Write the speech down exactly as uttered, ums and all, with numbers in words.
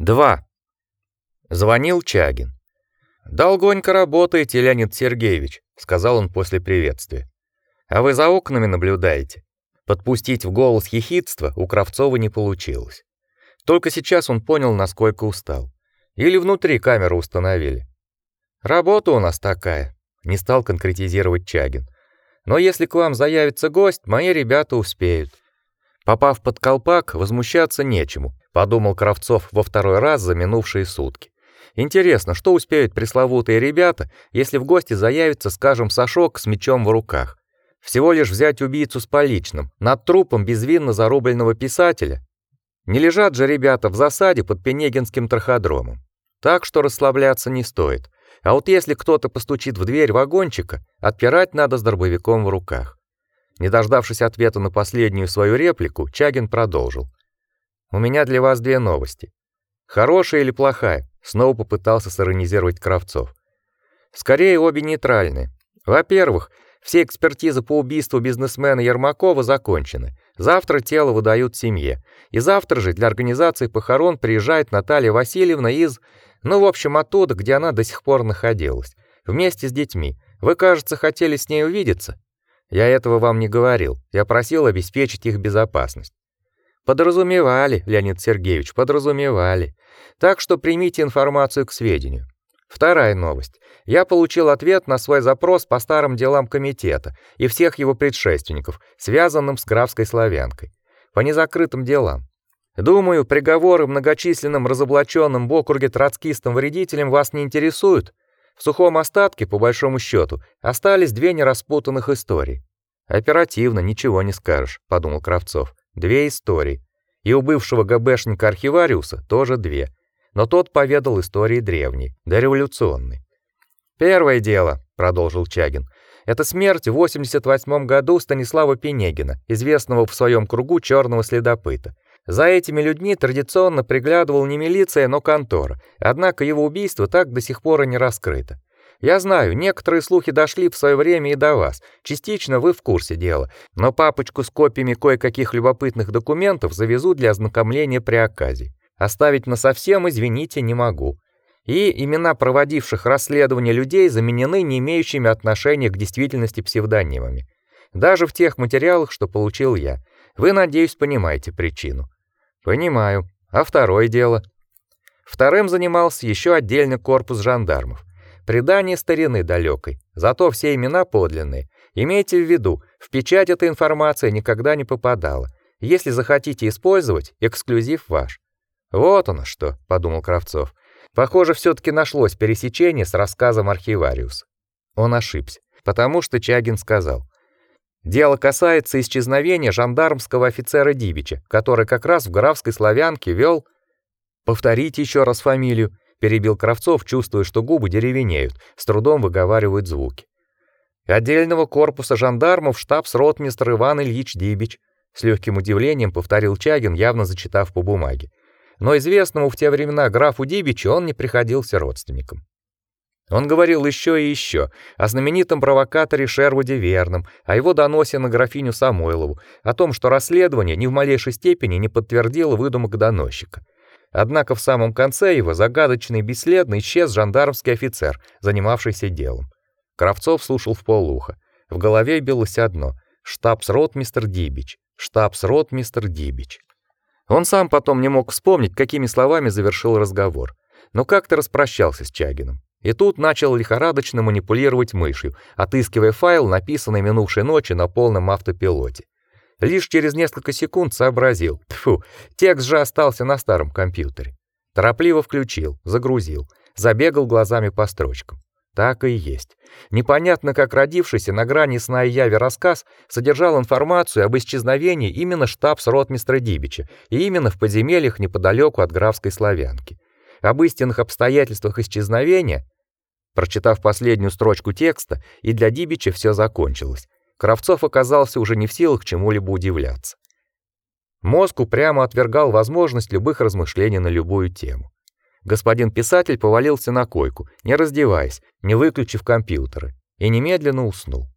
два. Звонил Чагин. «Долгонько работаете, Леонид Сергеевич», — сказал он после приветствия. «А вы за окнами наблюдаете?» Подпустить в голос ехидство у Кравцова не получилось. Только сейчас он понял, насколько устал. Или внутри камеру установили. «Работа у нас такая», — не стал конкретизировать Чагин. «Но если к вам заявится гость, мои ребята успеют». Попав под колпак, возмущаться нечему, подумал Кравцов во второй раз за минувшие сутки. Интересно, что успеют пресловутые ребята, если в гости заявится, скажем, Сашок с мечом в руках? Всего лишь взять убийцу с поличным, над трупом безвинно зарубленного писателя. Не лежат же ребята в засаде под Пенегинским траходромом. Так что расслабляться не стоит. А вот если кто-то постучит в дверь вагончика, отпирать надо с дробовиком в руках. Не дождавшись ответа на последнюю свою реплику, Чагин продолжил. «У меня для вас две новости. Хорошая или плохая?» Снова попытался сиронизировать Кравцов. «Скорее, обе нейтральные. Во-первых, все экспертизы по убийству бизнесмена Ермакова закончены. Завтра тело выдают семье. И завтра же для организации похорон приезжает Наталья Васильевна из... Ну, в общем, оттуда, где она до сих пор находилась. Вместе с детьми. Вы, кажется, хотели с ней увидеться?» «Я этого вам не говорил. Я просил обеспечить их безопасность». «Подразумевали, Леонид Сергеевич, подразумевали. Так что примите информацию к сведению. Вторая новость. Я получил ответ на свой запрос по старым делам комитета и всех его предшественников, связанным с Графской Славянкой. По незакрытым делам. Думаю, приговоры многочисленным разоблаченным в округе троцкистам-вредителям вас не интересуют. В сухом остатке, по большому счету, остались две нераспутанных истории. Оперативно, ничего не скажешь, подумал Кравцов. Две истории. И у бывшего ГБшника-архивариуса тоже две. Но тот поведал истории древние, дореволюционные. Первое дело, продолжил Чагин. Это смерть в восемьдесят восьмом году Станислава Пенегина, известного в своем кругу черного следопыта. За этими людьми традиционно приглядывал не милиция, но контора. Однако его убийство так до сих пор и не раскрыто. Я знаю, некоторые слухи дошли в свое время и до вас. Частично вы в курсе дела, но папочку с копиями кое-каких любопытных документов завезу для ознакомления при оказии. Оставить насовсем, извините, не могу. И имена проводивших расследование людей заменены не имеющими отношения к действительности псевдонимами. Даже в тех материалах, что получил я. Вы, надеюсь, понимаете причину. Понимаю. А второе дело? Вторым занимался еще отдельный корпус жандармов. Предание старины далекой, зато все имена подлинные. Имейте в виду, в печать эта информация никогда не попадала. Если захотите использовать, эксклюзив ваш. Вот оно что, подумал Кравцов. Похоже, все-таки нашлось пересечение с рассказом архивариуса. Он ошибся, потому что Чагин сказал: «Дело касается исчезновения жандармского офицера Дибича, который как раз в Графской Славянке вел...» «Повторите еще раз фамилию», — перебил Кравцов, чувствуя, что губы деревенеют, с трудом выговаривают звуки. «Отдельного корпуса жандармов штабс-ротмистр Иван Ильич Дибич», — с легким удивлением повторил Чагин, явно зачитав по бумаге. Но известному в те времена графу Дибичу он не приходился родственником. Он говорил еще и еще о знаменитом провокаторе Шервуде Верном, о его доносе на графиню Самойлову, о том, что расследование ни в малейшей степени не подтвердило выдумок доносчика. Однако в самом конце его загадочно и бесследно исчез жандармский офицер, занимавшийся делом. Кравцов слушал вполуха. В голове билось одно: штабс-ротмистр Дибич, штабс-ротмистр Дибич. Он сам потом не мог вспомнить, какими словами завершил разговор, но как-то распрощался с Чагиным. И тут начал лихорадочно манипулировать мышью, отыскивая файл, написанный минувшей ночью на полном автопилоте. Лишь через несколько секунд сообразил: тьфу, текст же остался на старом компьютере. Торопливо включил, загрузил, забегал глазами по строчкам. Так и есть. Непонятно как родившийся на грани сна и яви рассказ содержал информацию об исчезновении именно штабс-ротмистра Дибича и именно в подземельях неподалеку от Графской Славянки. Об истинных обстоятельствах исчезновения, прочитав последнюю строчку текста, и для Дибича все закончилось. Кравцов оказался уже не в силах чему-либо удивляться. Мозг упрямо отвергал возможность любых размышлений на любую тему. Господин писатель повалился на койку, не раздеваясь, не выключив компьютеры, и немедленно уснул.